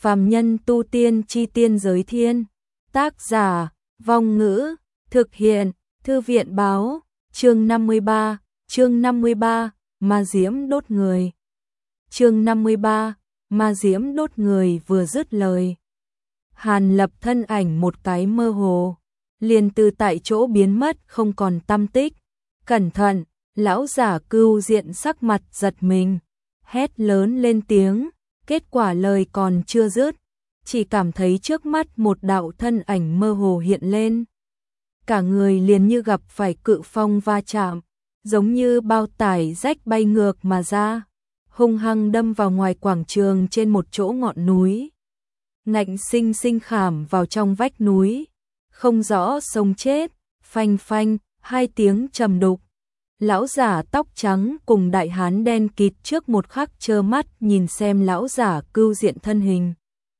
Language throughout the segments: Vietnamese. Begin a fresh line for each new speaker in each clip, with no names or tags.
Phàm nhân tu tiên chi tiên giới thiên. Tác giả, Vong Ngữ, thực hiện, Thư viện báo, chương 53, ma diễm đốt người. Chương 53, ma diễm đốt người vừa dứt lời. Hàn Lập thân ảnh một cái mơ hồ, liền từ tại chỗ biến mất không còn tăm tích. Cẩn thận, lão giả Cưu Diện sắc mặt giật mình, hét lớn lên tiếng, kết quả lời còn chưa dứt, chỉ cảm thấy trước mắt một đạo thân ảnh mơ hồ hiện lên. Cả người liền như gặp phải cự phong va chạm, giống như bao tải rách bay ngược mà ra, hung hăng đâm vào ngoài quảng trường trên một chỗ ngọn núi. Ngạnh sinh sinh khảm vào trong vách núi, không rõ sống chết, phanh phanh, hai tiếng trầm đục. Lão giả tóc trắng cùng đại hán đen kịt trước một khắc trơ mắt nhìn xem lão giả Cưu Diện thân hình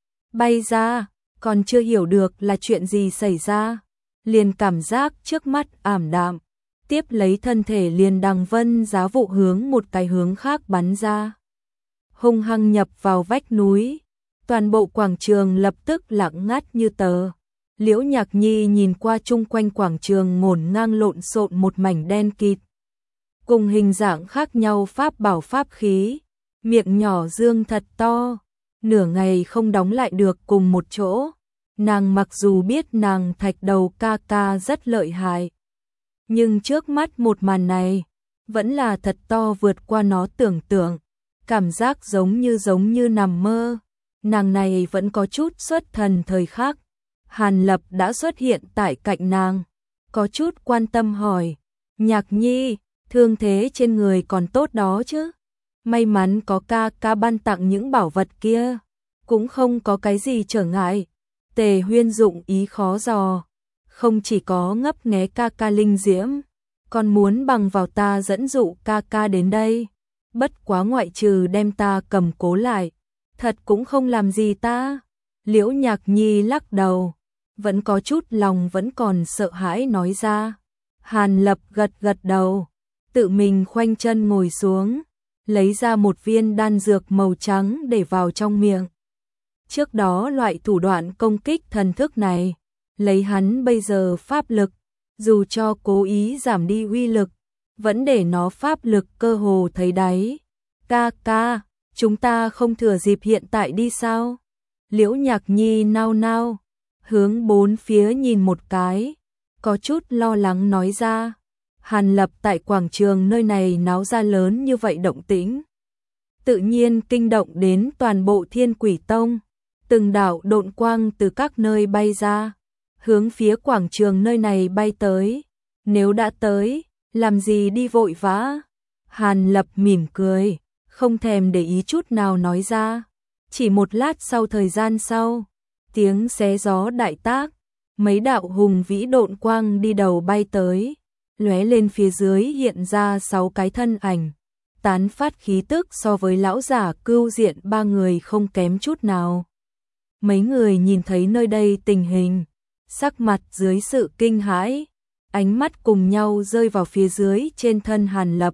bay ra, còn chưa hiểu được là chuyện gì xảy ra, liền cảm giác trước mắt ảm đạm, tiếp lấy thân thể liền đằng vân giá vụ hướng một cái hướng khác bắn ra, hung hăng nhập vào vách núi. Toàn bộ quảng trường lập tức lặng ngắt như tờ. Liễu Nhạc Nhi nhìn qua chung quanh quảng trường ngổn ngang lộn xộn một mảnh đen kịt, cùng hình dạng khác nhau pháp bảo pháp khí, miệng nhỏ dương thật to, nửa ngày không đóng lại được cùng một chỗ. Nàng mặc dù biết nàng Thạch Đầu ca ca rất lợi hại, nhưng trước mắt một màn này vẫn là thật to vượt qua nó tưởng tượng, cảm giác giống như nằm mơ. Nàng này vẫn có chút xuất thần thời khắc. Hàn Lập đã xuất hiện tại cạnh nàng, có chút quan tâm hỏi, Nhạc Nhi, thương thế trên người còn tốt đó chứ? May mắn có ca ca ban tặng những bảo vật kia, cũng không có cái gì trở ngại. Tề Huyên dụng ý khó dò, không chỉ có ngấp nghé ca ca linh diễm, còn muốn bằng vào ta dẫn dụ ca ca đến đây. Bất quá ngoại trừ đem ta cầm cố lại, thật cũng không làm gì ta. Liễu Nhạc Nhi lắc đầu, vẫn có chút lòng vẫn còn sợ hãi nói ra. Hàn Lập gật đầu, tự mình khoanh chân ngồi xuống, lấy ra một viên đan dược màu trắng để vào trong miệng. Trước đó loại thủ đoạn công kích thần thức này, lấy hắn bây giờ pháp lực, dù cho cố ý giảm đi uy lực, vẫn để nó pháp lực cơ hồ thấy đáy. Ca ca, chúng ta không thừa dịp hiện tại đi sao? Liễu Nhạc Nhi nao nao, hướng bốn phía nhìn một cái, có chút lo lắng nói ra. Hàn Lập tại quảng trường nơi này náo ra lớn như vậy động tĩnh, tự nhiên kinh động đến toàn bộ Thiên Quỷ Tông. Từng đạo độn quang từ các nơi bay ra, hướng phía quảng trường nơi này bay tới. Nếu đã tới, làm gì đi vội vã? Hàn Lập mỉm cười, không thèm để ý chút nào nói ra. Chỉ một lát sau, thời gian sau, tiếng xé gió đại tác, mấy đạo hùng vĩ độn quang đi đầu bay tới, lóe lên phía dưới hiện ra 6 cái thân ảnh, tán phát khí tức so với lão giả Cưu Diện ba người không kém chút nào. Mấy người nhìn thấy nơi đây tình hình, sắc mặt dưới sự kinh hãi, ánh mắt cùng nhau rơi vào phía dưới trên thân Hàn Lập.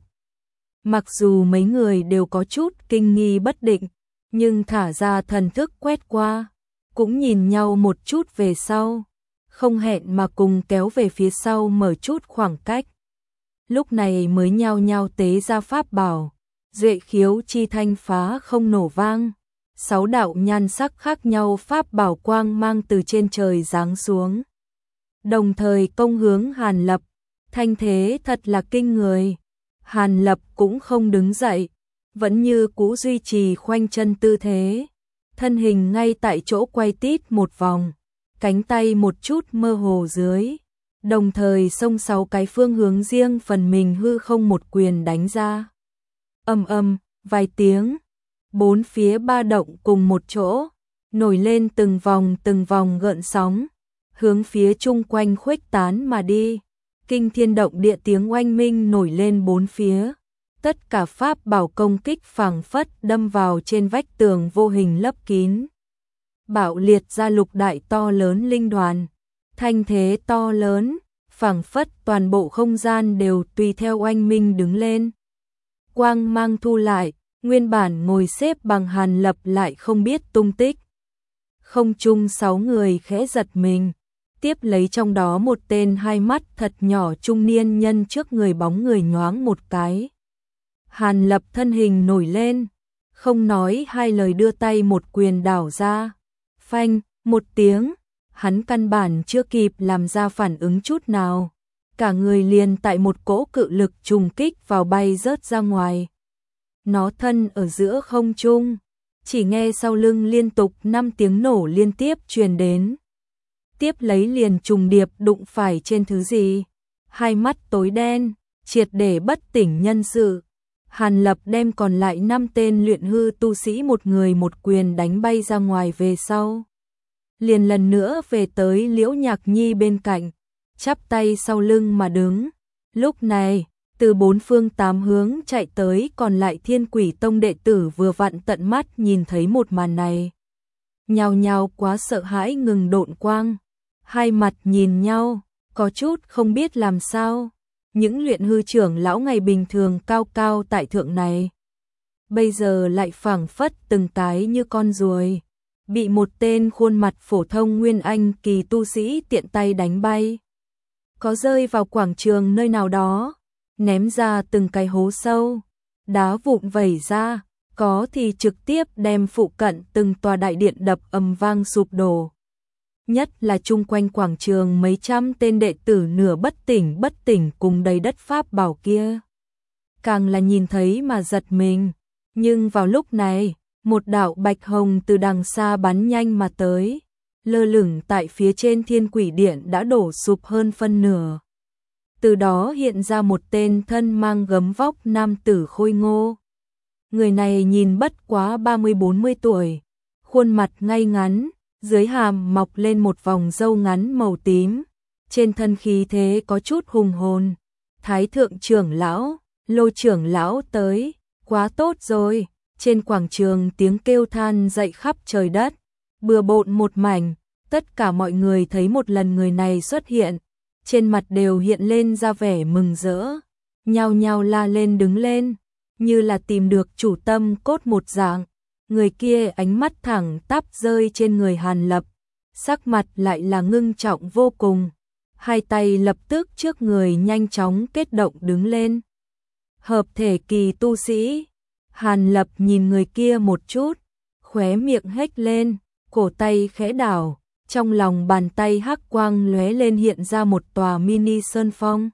Mặc dù mấy người đều có chút kinh nghi bất định, nhưng thả ra thần thức quét qua, cũng nhìn nhau một chút về sau, không hẹn mà cùng kéo về phía sau mở chút khoảng cách. Lúc này mới nhao nhao tế ra pháp bảo, duệ khiếu chi thanh phá không nổ vang. 6 đạo nhan sắc khác nhau pháp bảo quang mang từ trên trời giáng xuống, đồng thời công hướng Hàn Lập. Thanh thế thật là kinh người. Hàn Lập cũng không đứng dậy, vẫn như cũ duy trì khoanh chân tư thế, thân hình ngay tại chỗ quay tít một vòng, cánh tay một chút mơ hồ dưới, đồng thời xông 6 cái phương hướng riêng phần mình hư không một quyền đánh ra. Ầm vài tiếng, bốn phía ba động cùng một chỗ, nổi lên từng vòng gợn sóng, hướng phía chung quanh khuếch tán mà đi. Kinh thiên động địa tiếng oanh minh nổi lên bốn phía, tất cả pháp bảo công kích phảng phất đâm vào trên vách tường vô hình lấp kín, bạo liệt ra lục đại to lớn linh đoàn, thanh thế to lớn, phảng phất toàn bộ không gian đều tùy theo oanh minh đứng lên. Quang mang thu lại, nguyên bản ngồi xếp bằng Hàn Lập lại không biết tung tích, Không trung 6 người khẽ giật mình, tiếp lấy trong đó một tên hai mắt thật nhỏ trung niên nhân trước người bóng người nhoáng một cái. Hàn Lập thân hình nổi lên, không nói hai lời đưa tay một quyền đảo ra. Phanh, một tiếng, hắn căn bản chưa kịp làm ra phản ứng chút nào. Cả người liền tại một cỗ cự lực trùng kích vào bay rớt ra ngoài. Nó thân ở giữa không trung, chỉ nghe sau lưng liên tục 5 tiếng nổ liên tiếp truyền đến. Tiếp lấy liền trùng điệp đụng phải trên thứ gì. Hai mắt tối đen, triệt để bất tỉnh nhân sự. Hàn Lập đem còn lại 5 tên luyện hư tu sĩ một người một quyền đánh bay ra ngoài về sau. Liền lần nữa về tới Liễu Nhạc Nhi bên cạnh, chắp tay sau lưng mà đứng. Lúc này, từ 4 phương 8 hướng chạy tới còn lại Thiên Quỷ Tông đệ tử vừa vặn tận mắt nhìn thấy một màn này. Nhao nhao quá sợ hãi ngừng độn quang, hai mặt nhìn nhau, có chút không biết làm sao. Những luyện hư trưởng lão ngày bình thường cao cao tại thượng này, bây giờ lại phảng phất từng cái như con ruồi, bị một tên khuôn mặt phổ thông nguyên anh kỳ tu sĩ tiện tay đánh bay. Có rơi vào quảng trường nơi nào đó, ném ra từng cái hố sâu, đá vụn vẩy ra, có thì trực tiếp đem phụ cận từng tòa đại điện đập ầm vang sụp đổ. Nhất là chung quanh quảng trường mấy trăm tên đệ tử nửa bất tỉnh cùng đầy đất pháp bảo kia. Càng là nhìn thấy mà giật mình, nhưng vào lúc này, một đạo bạch hồng từ đằng xa bắn nhanh mà tới, lơ lửng tại phía trên Thiên Quỷ Điện đã đổ sụp hơn phân nửa. Từ đó hiện ra một tên thân mang gấm vóc nam tử khôi ngô. Người này nhìn bất quá 30-40 tuổi, khuôn mặt ngay ngắn, dưới hàm mọc lên một vòng râu ngắn màu tím, trên thân khí thế có chút hùng hồn. Thái thượng trưởng lão, Lô trưởng lão tới, quá tốt rồi. Trên quảng trường tiếng kêu than dậy khắp trời đất, bừa bộn một mảnh, tất cả mọi người thấy một lần người này xuất hiện, trên mặt đều hiện lên ra vẻ mừng rỡ, nhao nhao la lên đứng lên, như là tìm được chủ tâm cốt một dạng. Người kia ánh mắt thẳng tắp rơi trên người Hàn Lập, sắc mặt lại là ngưng trọng vô cùng, hai tay lập tức trước người nhanh chóng kết động đứng lên. Hợp thể kỳ tu sĩ. Hàn Lập nhìn người kia một chút, khóe miệng hếch lên, cổ tay khẽ đảo, trong lòng bàn tay hắc quang lóe lên hiện ra một tòa mini sơn phong.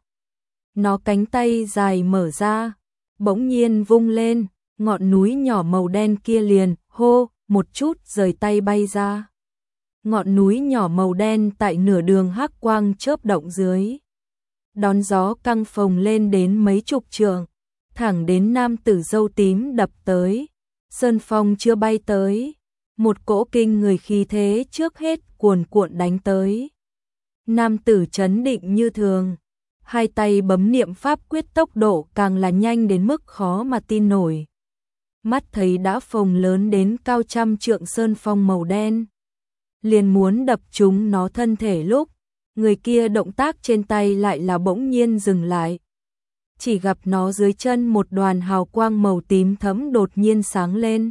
Nó cánh tay dài mở ra, bỗng nhiên vung lên, ngọn núi nhỏ màu đen kia liền, hô, một chút rời tay bay ra. Ngọn núi nhỏ màu đen tại nửa đường hắc quang chớp động dưới. Đón gió căng phồng lên đến mấy chục trượng, thẳng đến nam tử râu tím đập tới. Sơn phong chưa bay tới, một cỗ kinh người khí thế trước hết cuồn cuộn đánh tới. Nam tử trấn định như thường, hai tay bấm niệm pháp quyết, tốc độ càng là nhanh đến mức khó mà tin nổi. Mắt thấy đã phồng lớn đến cao trăm trượng sơn phong màu đen, liền muốn đập trúng nó thân thể lúc, người kia động tác trên tay lại là bỗng nhiên dừng lại. Chỉ gặp nó dưới chân một đoàn hào quang màu tím thẫm đột nhiên sáng lên.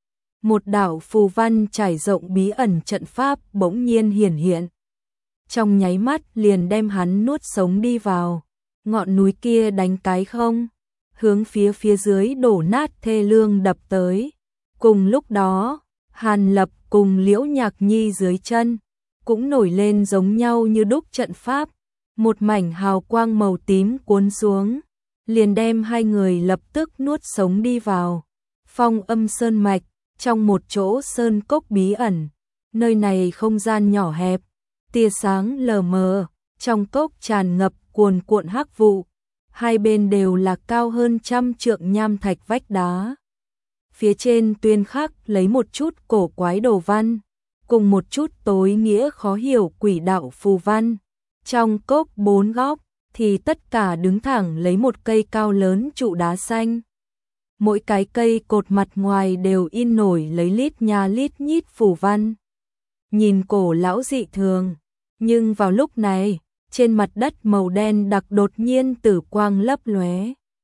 Một đạo phù văn trải rộng bí ẩn trận pháp bỗng nhiên hiển hiện. Trong nháy mắt liền đem hắn nuốt sống đi vào. Ngọn núi kia đánh cái không, hướng phía dưới đổ nát thê lương đập tới. Cùng lúc đó, Hàn Lập cùng Liễu Nhạc Nhi dưới chân cũng nổi lên giống nhau như đúc trận pháp. Một mảnh hào quang màu tím cuốn xuống, liền đem hai người lập tức nuốt sống đi vào. Phong Âm Sơn Mạch, trong một chỗ sơn cốc bí ẩn, nơi này không gian nhỏ hẹp, tia sáng lờ mờ, trong cốc tràn ngập cuồn cuộn hắc vụ, hai bên đều là cao hơn 100 trượng nham thạch vách đá. Phía trên tuyên khắc lấy một chút cổ quái đồ văn, cùng một chút tối nghĩa khó hiểu quỷ đạo phù văn. Trong cốc 4 góc thì tất cả đứng thẳng lấy một cây cao lớn trụ đá xanh. Mỗi cái cây cột mặt ngoài đều in nổi lấy lít nha lít nhít phù văn. Nhìn cổ lão dị thường, nhưng vào lúc này, trên mặt đất màu đen đặc đột nhiên tử quang lấp lóe.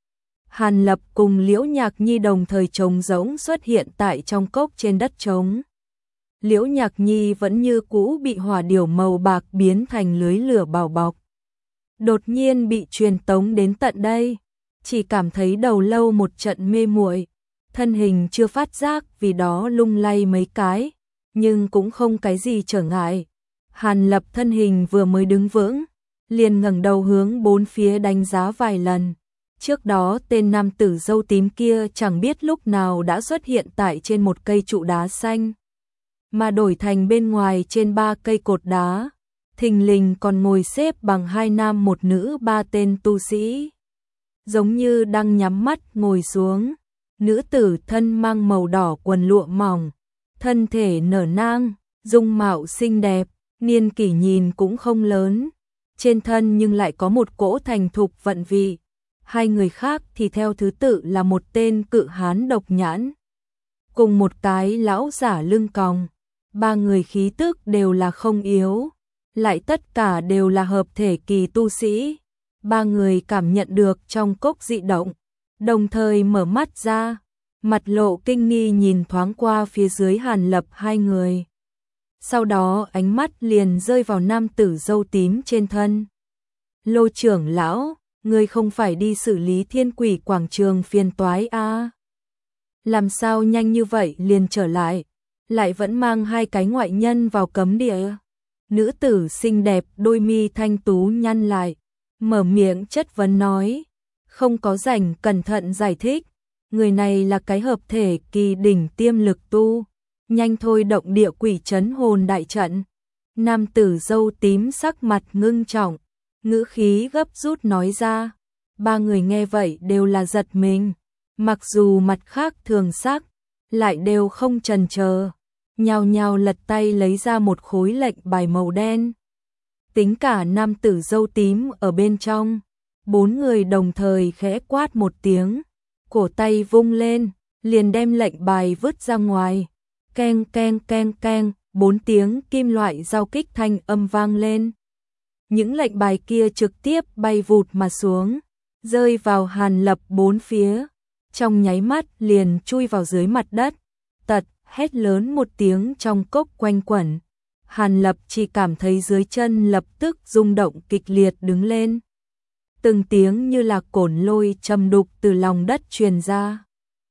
Hàn Lập cùng Liễu Nhạc Nhi đồng thời trống rỗng xuất hiện tại trong cốc trên đất trống. Liễu Nhạc Nhi vẫn như cũ bị hỏa điểu màu bạc biến thành lưới lửa bao bọc. Đột nhiên bị truyền tống đến tận đây, chỉ cảm thấy đầu lâu một trận mê muội, thân hình chưa phát giác vì đó lung lay mấy cái, nhưng cũng không cái gì trở ngại. Hàn Lập thân hình vừa mới đứng vững, liền ngẩng đầu hướng bốn phía đánh giá vài lần. Trước đó tên nam tử râu tím kia chẳng biết lúc nào đã xuất hiện tại trên một cây trụ đá xanh, mà đổi thành bên ngoài trên 3 cây cột đá, thình lình còn ngồi xếp bằng 2 nam một nữ 3 tên tu sĩ. Giống như đang nhắm mắt ngồi xuống, nữ tử thân mang màu đỏ quần lụa mỏng, thân thể nở nang, dung mạo xinh đẹp, niên kỷ nhìn cũng không lớn, trên thân nhưng lại có một cỗ thành thục vận vị. Hai người khác thì theo thứ tự là một tên cự hán độc nhãn, cùng một cái lão giả lưng còng. Ba người khí tức đều là không yếu, lại tất cả đều là hợp thể kỳ tu sĩ. Ba người cảm nhận được trong cốc dị động, đồng thời mở mắt ra, mặt lộ kinh nghi nhìn thoáng qua phía dưới Hàn Lập hai người. Sau đó ánh mắt liền rơi vào nam tử râu tím trên thân. Lô trưởng lão, ngươi không phải đi xử lý thiên quỷ quảng trường phiền toái à? Làm sao nhanh như vậy liền trở lại, lại vẫn mang hai cái ngoại nhân vào cấm địa? Nữ tử xinh đẹp đôi mi thanh tú nhăn lại, mở miệng chất vấn nói, không có rảnh cẩn thận giải thích, người này là cái hợp thể kỳ đỉnh tiêm lực tu, nhanh thôi động địa quỷ trấn hồn đại trận. Nam tử râu tím sắc mặt ngưng trọng, ngữ khí gấp rút nói ra. Ba người nghe vậy đều là giật mình, mặc dù mặt khác thường sắc, lại đều không chần chờ, nhao nhao lật tay lấy ra một khối lệnh bài màu đen. Tính cả nam tử râu tím ở bên trong, bốn người đồng thời khẽ quát một tiếng, cổ tay vung lên, liền đem lệnh bài vứt ra ngoài. Keng keng keng keng, 4 tiếng kim loại giao kích thanh âm vang lên. Những lệnh bài kia trực tiếp bay vụt mà xuống, rơi vào Hàn Lập bốn phía, trong nháy mắt liền chui vào dưới mặt đất. Tật, hét lớn một tiếng trong cốc quanh quẩn. Hàn Lập chỉ cảm thấy dưới chân lập tức rung động kịch liệt đứng lên. Từng tiếng như là cổn lôi trầm đục từ lòng đất truyền ra.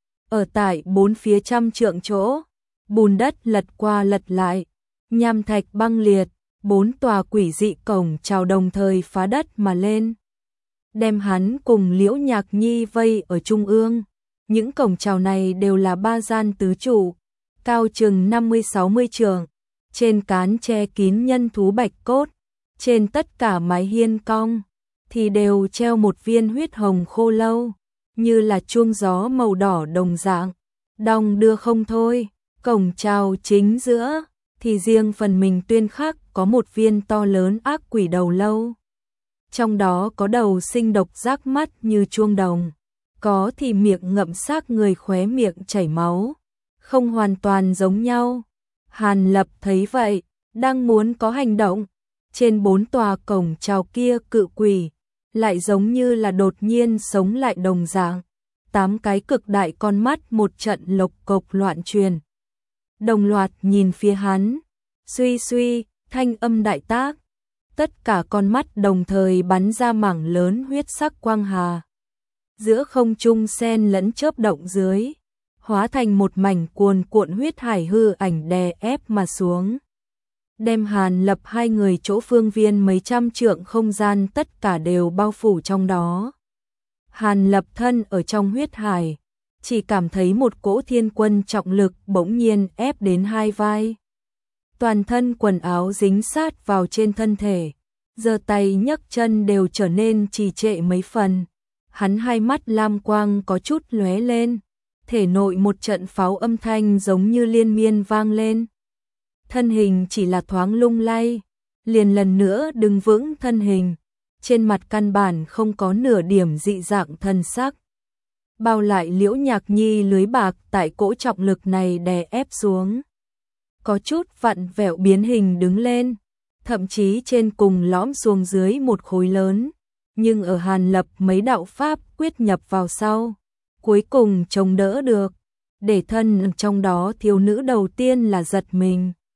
Ở tại bốn phía trăm trượng chỗ, bùn đất lật qua lật lại, nham thạch băng liệt, 4 tòa quỷ dị cổng chào đồng thời phá đất mà lên, đem hắn cùng Liễu Nhạc Nhi vây ở trung ương. Những cổng chào này đều là 3 gian tứ trụ, cao chừng 50-60 trượng, trên cán che kín nhân thú bạch cốt, trên tất cả mái hiên cong thì đều treo một viên huyết hồng khô lâu, như là chuông gió màu đỏ đồng dạng, đong đưa không thôi. Cổng chào chính giữa thì riêng phần mình tuyên khắc có một viên to lớn ác quỷ đầu lâu. Trong đó có đầu sinh độc rác mắt như chuông đồng, có thì miệng ngậm xác người khóe miệng chảy máu, không hoàn toàn giống nhau. Hàn Lập thấy vậy, đang muốn có hành động, trên 4 tòa cổng chào kia cự quỷ lại giống như là đột nhiên sống lại đồng dạng, 8 cái cực đại con mắt một trận lộc cộc loạn truyền, đồng loạt nhìn phía hắn. Suy suy, thanh âm đại tác, tất cả con mắt đồng thời bắn ra mảng lớn huyết sắc quang hà. Giữa không trung xen lẫn chớp động dưới, hóa thành một mảnh cuồn cuộn huyết hải hư ảnh đè ép mà xuống, đem Hàn Lập hai người chỗ phương viên mấy trăm trượng không gian tất cả đều bao phủ trong đó. Hàn Lập thân ở trong huyết hải, chỉ cảm thấy một cỗ thiên quân trọng lực bỗng nhiên ép đến hai vai. Toàn thân quần áo dính sát vào trên thân thể, giơ tay nhấc chân đều trở nên trì trệ mấy phần. Hắn hai mắt lam quang có chút lóe lên, thể nội một trận pháo âm thanh giống như liên miên vang lên. Thân hình chỉ là thoáng lung lay, liền lần nữa đứng vững thân hình, trên mặt căn bản không có nửa điểm dị dạng thân sắc. Bao lại Liễu Nhạc Nhi lưới bạc tại cỗ trọng lực này đè ép xuống, có chút vặn vẹo biến hình đứng lên, thậm chí trên cùng lõm xuống dưới một khối lớn, nhưng ở Hàn Lập mấy đạo pháp quyết nhập vào sau, cuối cùng chống đỡ được, để thân trong đó thiếu nữ đầu tiên là giật mình.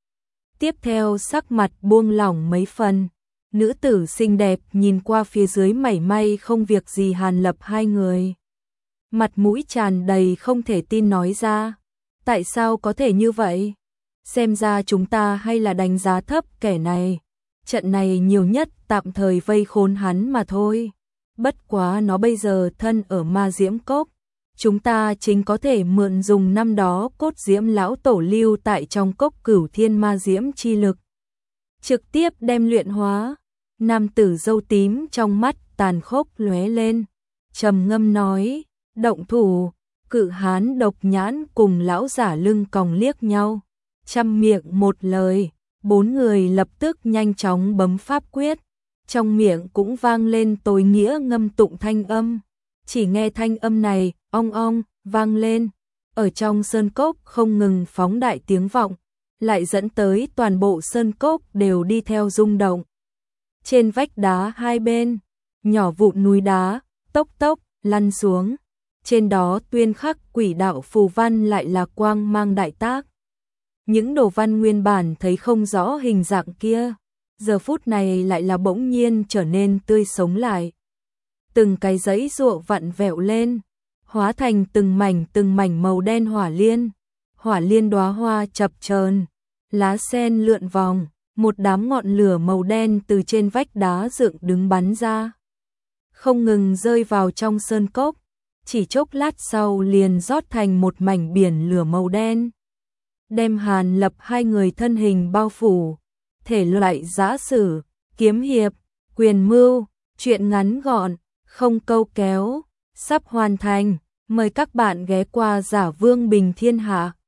Tiếp theo sắc mặt buông lỏng mấy phần, nữ tử xinh đẹp nhìn qua phía dưới mảy may không việc gì Hàn Lập hai người. Mặt mũi tràn đầy không thể tin nói ra, tại sao có thể như vậy? Xem ra chúng ta hay là đánh giá thấp kẻ này, trận này nhiều nhất tạm thời vây khốn hắn mà thôi. Bất quá nó bây giờ thân ở Ma Diễm Cốc, chúng ta chính có thể mượn dùng năm đó cốt diễm lão tổ lưu tại trong cốc Cửu Thiên Ma Diễm chi lực, trực tiếp đem luyện hóa. Nam tử râu tím trong mắt tàn khốc lóe lên, trầm ngâm nói, động thủ. Cự hán độc nhãn cùng lão giả lưng còng liếc nhau, chăm miệng một lời, bốn người lập tức nhanh chóng bấm pháp quyết, trong miệng cũng vang lên tối nghĩa ngâm tụng thanh âm. Chỉ nghe thanh âm này, ong ong, vang lên, ở trong sơn cốc không ngừng phóng đại tiếng vọng, lại dẫn tới toàn bộ sơn cốc đều đi theo rung động. Trên vách đá hai bên, nhỏ vụn núi đá, tốc tốc, lăn xuống, trên đó tuyên khắc quỷ đạo phù văn lại là quang mang đại tác. Những đồ văn nguyên bản thấy không rõ hình dạng kia, giờ phút này lại là bỗng nhiên trở nên tươi sống lại. Từng cái giấy giụa vặn vẹo lên, hóa thành từng mảnh màu đen hỏa liên đóa hoa chập chờn, lá sen lượn vòng, một đám ngọn lửa màu đen từ trên vách đá dựng đứng bắn ra, không ngừng rơi vào trong sơn cốc, chỉ chốc lát sau liền rót thành một mảnh biển lửa màu đen, đem Hàn Lập hai người thân hình bao phủ. Thể loại giã sử, kiếm hiệp, quyền mưu, truyện ngắn gọn, không câu kéo, sắp hoàn thành. Mời các bạn ghé qua Giả Vương Bình Thiên Hạ.